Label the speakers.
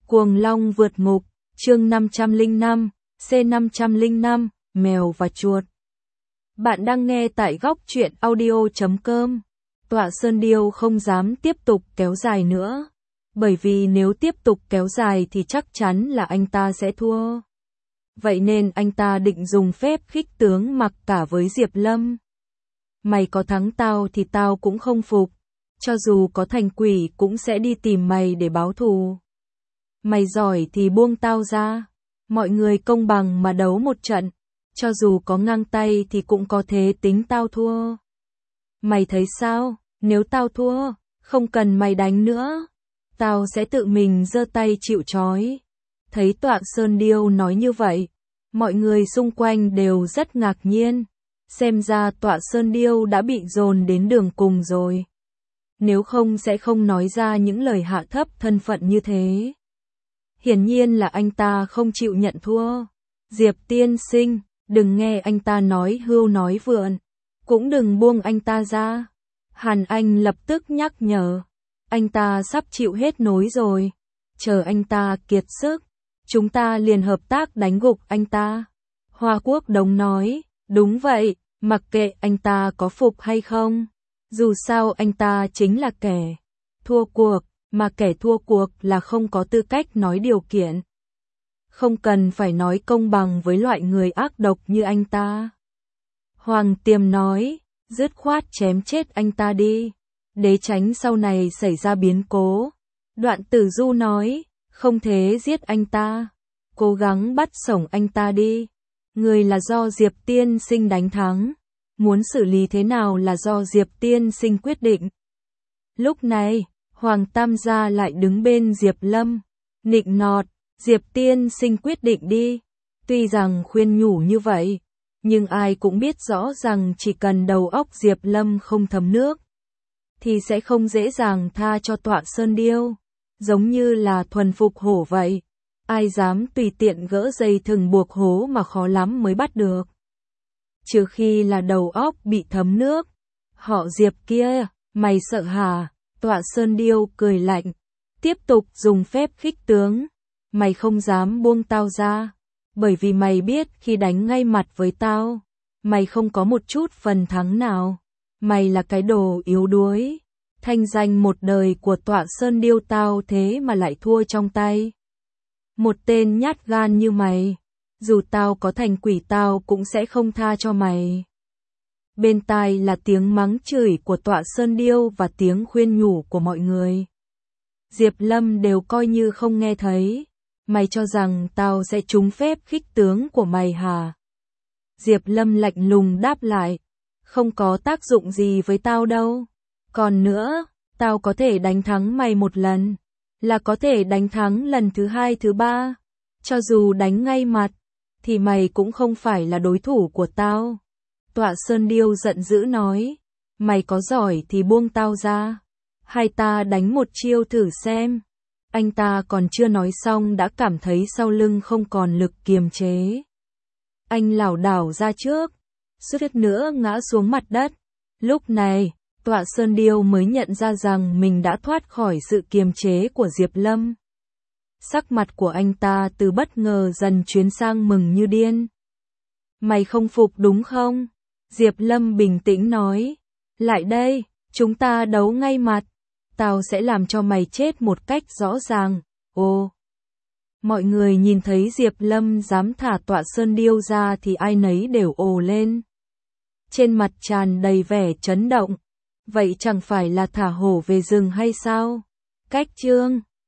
Speaker 1: Cuồng Long vượt ngục, chương 505, C505, Mèo và chuột. Bạn đang nghe tại góc truyện audio.com. Tọa Sơn Điêu không dám tiếp tục kéo dài nữa, bởi vì nếu tiếp tục kéo dài thì chắc chắn là anh ta sẽ thua. Vậy nên anh ta định dùng phép khích tướng mặc cả với Diệp Lâm. Mày có thắng tao thì tao cũng không phục, cho dù có thành quỷ cũng sẽ đi tìm mày để báo thù. Mày giỏi thì buông tao ra, mọi người công bằng mà đấu một trận, cho dù có ngang tay thì cũng có thế tính tao thua. Mày thấy sao, nếu tao thua, không cần mày đánh nữa, tao sẽ tự mình giơ tay chịu trói. Thấy Tọa Sơn Điêu nói như vậy, mọi người xung quanh đều rất ngạc nhiên, xem ra Tọa Sơn Điêu đã bị dồn đến đường cùng rồi. Nếu không sẽ không nói ra những lời hạ thấp thân phận như thế. Hiển nhiên là anh ta không chịu nhận thua. Diệp tiên sinh, đừng nghe anh ta nói hưu nói vượn, cũng đừng buông anh ta ra. Hàn Anh lập tức nhắc nhở, anh ta sắp chịu hết nối rồi, chờ anh ta kiệt sức, chúng ta liền hợp tác đánh gục anh ta. Hoa Quốc Đống nói, đúng vậy, mặc kệ anh ta có phục hay không, dù sao anh ta chính là kẻ thua cuộc, mà kẻ thua cuộc là không có tư cách nói điều kiện. Không cần phải nói công bằng với loại người ác độc như anh ta. Hoàng Tiềm nói, dứt khoát chém chết anh ta đi, để tránh sau này xảy ra biến cố. Đoạn Tử Du nói, không thế giết anh ta, cố gắng bắt sống anh ta đi. Người là do Diệp tiên sinh đánh thắng, muốn xử lý thế nào là do Diệp tiên sinh quyết định. Lúc này, Hoàng Tam gia lại đứng bên Diệp Lâm, nịnh nọt, Diệp tiên sinh quyết định đi. Tuy rằng khuyên nhủ như vậy, nhưng ai cũng biết rõ rằng chỉ cần đầu óc Diệp Lâm không thấm nước, thì sẽ không dễ dàng tha cho Tọa Sơn Điêu. Giống như là thuần phục hổ vậy, ai dám tùy tiện gỡ dây thừng buộc hổ mà khó lắm mới bắt được. Trừ khi là đầu óc bị thấm nước. Họ Diệp kia, mày sợ hả? Tọa Sơn Điêu cười lạnh, tiếp tục dùng phép khích tướng. Mày không dám buông tao ra, bởi vì mày biết khi đánh ngay mặt với tao, mày không có một chút phần thắng nào. Mày là cái đồ yếu đuối. Thanh danh một đời của Tọa Sơn Điêu tao thế mà lại thua trong tay một tên nhát gan như mày. Dù tao có thành quỷ tao cũng sẽ không tha cho mày. Bên tai là tiếng mắng chửi của Tọa Sơn Điêu và tiếng khuyên nhủ của mọi người. Diệp Lâm đều coi như không nghe thấy. Mày cho rằng tao sẽ trúng phép khích tướng của mày hả? Diệp Lâm lạnh lùng đáp lại, không có tác dụng gì với tao đâu. Còn nữa, tao có thể đánh thắng mày một lần, là có thể đánh thắng lần thứ hai thứ ba. Cho dù đánh ngay mặt, thì mày cũng không phải là đối thủ của tao. Tọa Sơn Điêu giận dữ nói, mày có giỏi thì buông tao ra, hay ta đánh một chiêu thử xem. Anh ta còn chưa nói xong đã cảm thấy sau lưng không còn lực kiềm chế. Anh lảo đảo ra trước, suýt nữa ngã xuống mặt đất. Lúc này, Tọa Sơn Điêu mới nhận ra rằng mình đã thoát khỏi sự kiềm chế của Diệp Lâm. Sắc mặt của anh ta từ bất ngờ dần chuyển sang mừng như điên. Mày không phục đúng không? Diệp Lâm bình tĩnh nói. Lại đây, chúng ta đấu ngay mặt. Tao sẽ làm cho mày chết một cách rõ ràng. Ồ! Mọi người nhìn thấy Diệp Lâm dám thả Tọa Sơn Điêu ra thì ai nấy đều ồ lên. Trên mặt tràn đầy vẻ chấn động. Vậy chẳng phải là thả hổ về rừng hay sao? Cách chương